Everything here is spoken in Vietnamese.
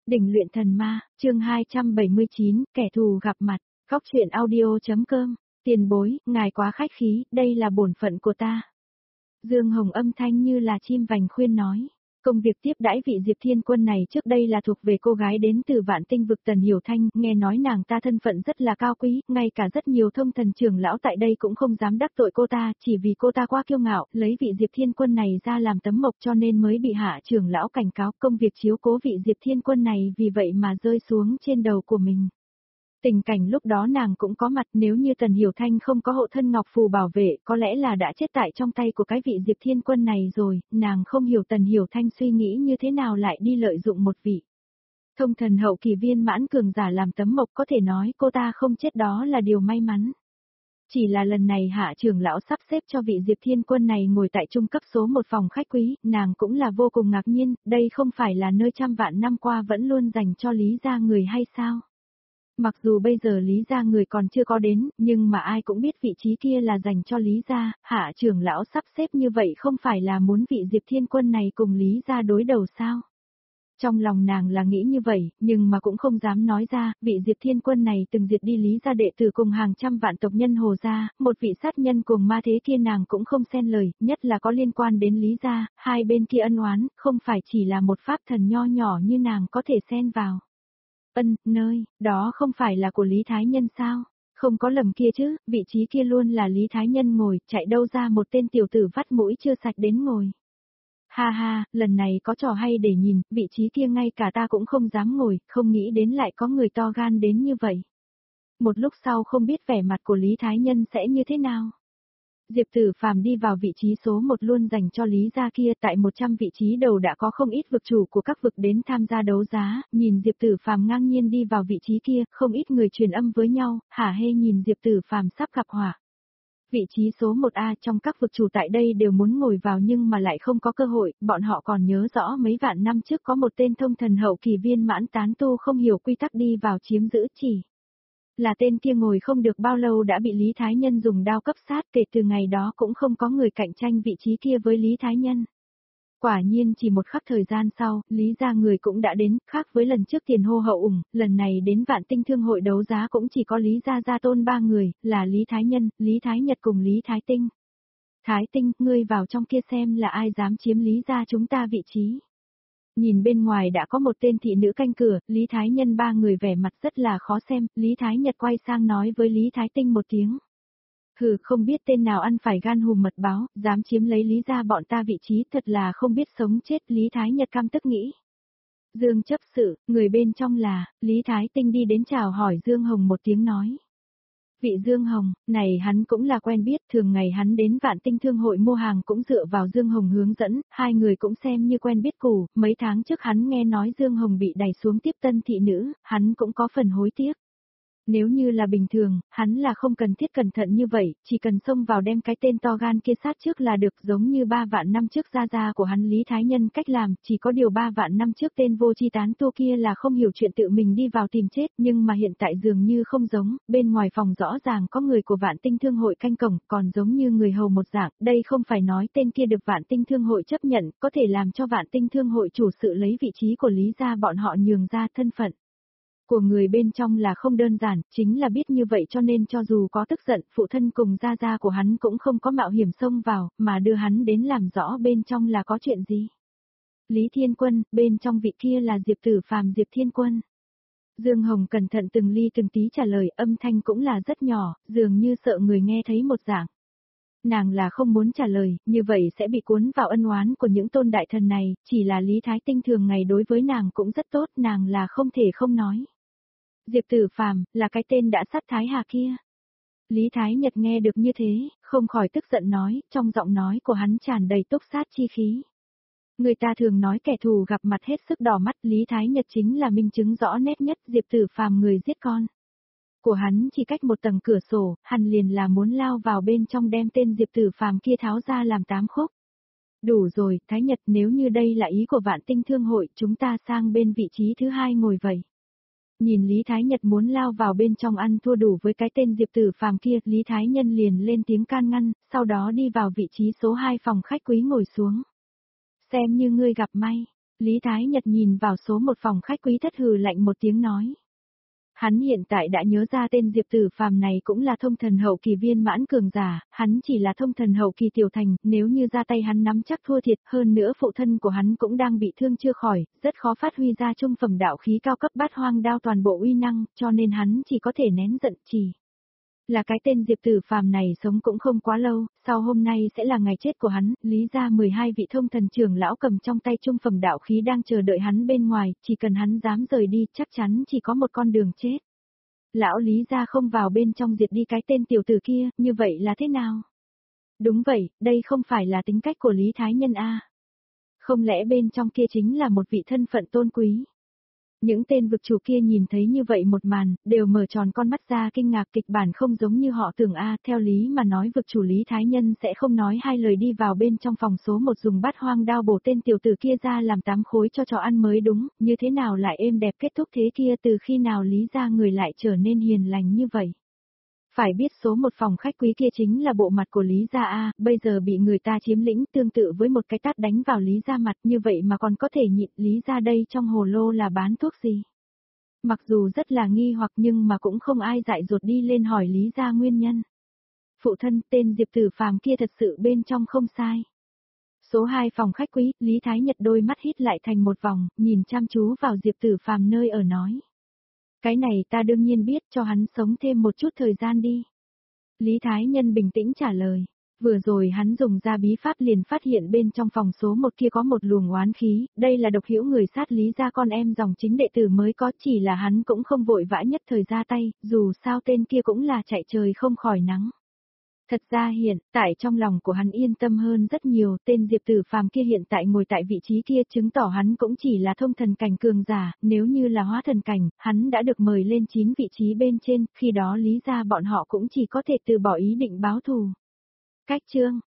Đỉnh luyện thần ma, chương 279, kẻ thù gặp mặt, góc truyện audio.com, tiền bối, ngài quá khách khí, đây là bổn phận của ta. Dương Hồng âm thanh như là chim vành khuyên nói. Công việc tiếp đãi vị Diệp Thiên Quân này trước đây là thuộc về cô gái đến từ Vạn Tinh vực Tần Hiểu Thanh, nghe nói nàng ta thân phận rất là cao quý, ngay cả rất nhiều thông thần trưởng lão tại đây cũng không dám đắc tội cô ta, chỉ vì cô ta quá kiêu ngạo, lấy vị Diệp Thiên Quân này ra làm tấm mộc cho nên mới bị hạ trưởng lão cảnh cáo công việc chiếu cố vị Diệp Thiên Quân này vì vậy mà rơi xuống trên đầu của mình. Tình cảnh lúc đó nàng cũng có mặt, nếu như Tần Hiểu Thanh không có hộ thân ngọc phù bảo vệ, có lẽ là đã chết tại trong tay của cái vị Diệp Thiên Quân này rồi, nàng không hiểu Tần Hiểu Thanh suy nghĩ như thế nào lại đi lợi dụng một vị thông thần hậu kỳ viên mãn cường giả làm tấm mộc, có thể nói cô ta không chết đó là điều may mắn. Chỉ là lần này hạ trưởng lão sắp xếp cho vị Diệp Thiên Quân này ngồi tại trung cấp số một phòng khách quý, nàng cũng là vô cùng ngạc nhiên, đây không phải là nơi trăm vạn năm qua vẫn luôn dành cho Lý gia người hay sao? Mặc dù bây giờ Lý gia người còn chưa có đến, nhưng mà ai cũng biết vị trí kia là dành cho Lý gia, hạ trưởng lão sắp xếp như vậy không phải là muốn vị Diệp Thiên Quân này cùng Lý gia đối đầu sao? Trong lòng nàng là nghĩ như vậy, nhưng mà cũng không dám nói ra, vị Diệp Thiên Quân này từng diệt đi Lý gia đệ tử cùng hàng trăm vạn tộc nhân Hồ gia, một vị sát nhân cùng ma thế kia nàng cũng không xen lời, nhất là có liên quan đến Lý gia, hai bên kia ân oán, không phải chỉ là một pháp thần nho nhỏ như nàng có thể xen vào. Nơi, đó không phải là của Lý Thái Nhân sao? Không có lầm kia chứ, vị trí kia luôn là Lý Thái Nhân ngồi, chạy đâu ra một tên tiểu tử vắt mũi chưa sạch đến ngồi. Ha ha, lần này có trò hay để nhìn, vị trí kia ngay cả ta cũng không dám ngồi, không nghĩ đến lại có người to gan đến như vậy. Một lúc sau không biết vẻ mặt của Lý Thái Nhân sẽ như thế nào. Diệp Tử Phàm đi vào vị trí số 1 luôn dành cho Lý gia kia, tại 100 vị trí đầu đã có không ít vực chủ của các vực đến tham gia đấu giá, nhìn Diệp Tử Phàm ngang nhiên đi vào vị trí kia, không ít người truyền âm với nhau, hả hê nhìn Diệp Tử Phàm sắp gặp họa. Vị trí số 1A trong các vực chủ tại đây đều muốn ngồi vào nhưng mà lại không có cơ hội, bọn họ còn nhớ rõ mấy vạn năm trước có một tên thông thần hậu kỳ viên mãn tán tu không hiểu quy tắc đi vào chiếm giữ chỉ. Là tên kia ngồi không được bao lâu đã bị Lý Thái Nhân dùng đao cấp sát, kể từ ngày đó cũng không có người cạnh tranh vị trí kia với Lý Thái Nhân. Quả nhiên chỉ một khắc thời gian sau, Lý gia người cũng đã đến, khác với lần trước tiền hô hậu ủng, lần này đến Vạn Tinh Thương hội đấu giá cũng chỉ có Lý gia gia tôn 3 người, là Lý Thái Nhân, Lý Thái Nhật cùng Lý Thái Tinh. Thái Tinh, ngươi vào trong kia xem là ai dám chiếm Lý gia chúng ta vị trí. Nhìn bên ngoài đã có một tên thị nữ canh cửa, Lý Thái Nhân 3 người vẻ mặt rất là khó xem, Lý Thái Nhật quay sang nói với Lý Thái Tinh một tiếng. Hừ, không biết tên nào ăn phải gan hùm mật báo, dám chiếm lấy Lý gia bọn ta vị trí, thật là không biết sống chết, Lý Thái Nhật căm tức nghĩ. Dương chấp sự, người bên trong là, Lý Thái Tinh đi đến chào hỏi Dương Hồng một tiếng nói. Vị Dương Hồng, này hắn cũng là quen biết, thường ngày hắn đến Vạn Tinh Thương hội mua hàng cũng dựa vào Dương Hồng hướng dẫn, hai người cũng xem như quen biết cũ, mấy tháng trước hắn nghe nói Dương Hồng bị đày xuống tiếp tân thị nữ, hắn cũng có phần hối tiếc. Nếu như là bình thường, hắn là không cần thiết cẩn thận như vậy, chỉ cần xông vào đem cái tên to gan kia sát trước là được, giống như 3 vạn năm trước gia của hắn Lý Thái Nhân cách làm, chỉ có điều 3 vạn năm trước tên vô tri tán tu kia là không hiểu chuyện tự mình đi vào tìm chết, nhưng mà hiện tại dường như không giống, bên ngoài phòng rõ ràng có người của Vạn Tinh Thương hội canh cổng, còn giống như người hầu một dạng, đây không phải nói tên kia được Vạn Tinh Thương hội chấp nhận, có thể làm cho Vạn Tinh Thương hội chủ sự lấy vị trí của Lý gia bọn họ nhường ra thân phận của người bên trong là không đơn giản, chính là biết như vậy cho nên cho dù có tức giận, phụ thân cùng gia của hắn cũng không có mạo hiểm xông vào, mà đưa hắn đến làm rõ bên trong là có chuyện gì. Lý Thiên Quân, bên trong vị kia là Diệp Tử Phàm Diệp Thiên Quân. Dương Hồng cẩn thận từng ly từng tí trả lời, âm thanh cũng là rất nhỏ, dường như sợ người nghe thấy một dạng. Nàng là không muốn trả lời, như vậy sẽ bị cuốn vào ân oán của những tôn đại thần này, chỉ là Lý Thái Tinh thường ngày đối với nàng cũng rất tốt, nàng là không thể không nói. Diệp Tử Phàm là cái tên đã sát Thái Hà kia. Lý Thái Nhật nghe được như thế, không khỏi tức giận nói, trong giọng nói của hắn tràn đầy túc sát chi khí. Người ta thường nói kẻ thù gặp mặt hết sức đỏ mắt, Lý Thái Nhật chính là minh chứng rõ nét nhất, Diệp Tử Phàm người giết con của hắn chỉ cách một tầng cửa sổ, hắn liền là muốn lao vào bên trong đem tên Diệp Tử Phàm kia tháo ra làm 8 khúc. Đủ rồi, Thái Nhật, nếu như đây là ý của Vạn Tinh Thương hội, chúng ta sang bên vị trí thứ 2 ngồi vậy. Nhìn Lý Thái Nhật muốn lao vào bên trong ăn thua đủ với cái tên Diệp Tử Phàm kia, Lý Thái Nhân liền lên tiếng can ngăn, sau đó đi vào vị trí số 2 phòng khách quý ngồi xuống. Xem như ngươi gặp may. Lý Thái Nhật nhìn vào số một phòng khách quý thất hừ lạnh một tiếng nói. Hắn hiện tại đã nhớ ra tên Diệp Tử Phàm này cũng là thông thần hậu kỳ viên mãn cường giả, hắn chỉ là thông thần hậu kỳ tiểu thành, nếu như ra tay hắn nắm chắc thua thiệt, hơn nữa phụ thân của hắn cũng đang bị thương chưa khỏi, rất khó phát huy ra trung phẩm đạo khí cao cấp bát hoang đao toàn bộ uy năng, cho nên hắn chỉ có thể nén giận chỉ. Là cái tên Diệp Tử Phàm này sống cũng không quá lâu, sau hôm nay sẽ là ngày chết của hắn, Lý gia 12 vị thông thần trưởng lão cầm trong tay trung phẩm đạo khí đang chờ đợi hắn bên ngoài, chỉ cần hắn dám rời đi, chắc chắn chỉ có một con đường chết. Lão Lý gia không vào bên trong diệt đi cái tên tiểu tử kia, như vậy là thế nào? Đúng vậy, đây không phải là tính cách của Lý Thái Nhân a. Không lẽ bên trong kia chính là một vị thân phận tôn quý? Những tên vực chủ kia nhìn thấy như vậy một màn, đều mở tròn con mắt ra kinh ngạc, kịch bản không giống như họ tưởng a. Theo lý mà nói vực chủ Lý Thái Nhân sẽ không nói hai lời đi vào bên trong phòng số một dùng bát hoang đao bổ tên tiểu tử kia ra làm 8 khối cho trò ăn mới đúng, như thế nào lại êm đẹp kết thúc thế kia, từ khi nào Lý gia người lại trở nên hiền lành như vậy. Phải biết số một phòng khách quý kia chính là bộ mặt của Lý gia a, bây giờ bị người ta chiếm lĩnh, tương tự với một cái tát đánh vào Lý gia mặt, như vậy mà còn có thể nhịn. Lý gia đây trong hồ lô là bán thuốc gì? Mặc dù rất là nghi hoặc nhưng mà cũng không ai dại dột đi lên hỏi Lý gia nguyên nhân. Phụ thân, tên Diệp Tử Phàm kia thật sự bên trong không sai. Số 2 phòng khách quý, Lý Thái Nhật đôi mắt hít lại thành một vòng, nhìn chăm chú vào Diệp Tử Phàm nơi ở nói. Cái này ta đương nhiên biết, cho hắn sống thêm một chút thời gian đi. Lý Thái Nhân bình tĩnh trả lời. Vừa rồi hắn dùng ra bí pháp liền phát hiện bên trong phòng số một kia có một luồng oán khí, đây là độc hữu người sát Lý gia con em dòng chính đệ tử mới có, chỉ là hắn cũng không vội vã nhất thời ra tay, dù sao tên kia cũng là chạy trời không khỏi nắng. Thật ra hiện tại trong lòng của hắn yên tâm hơn rất nhiều, tên Diệp Tử Phàm kia hiện tại ngồi tại vị trí kia chứng tỏ hắn cũng chỉ là thông thần cảnh cường giả, nếu như là hóa thần cảnh, hắn đã được mời lên 9 vị trí bên trên, khi đó Lý gia bọn họ cũng chỉ có thể từ bỏ ý định báo thù. Cách chương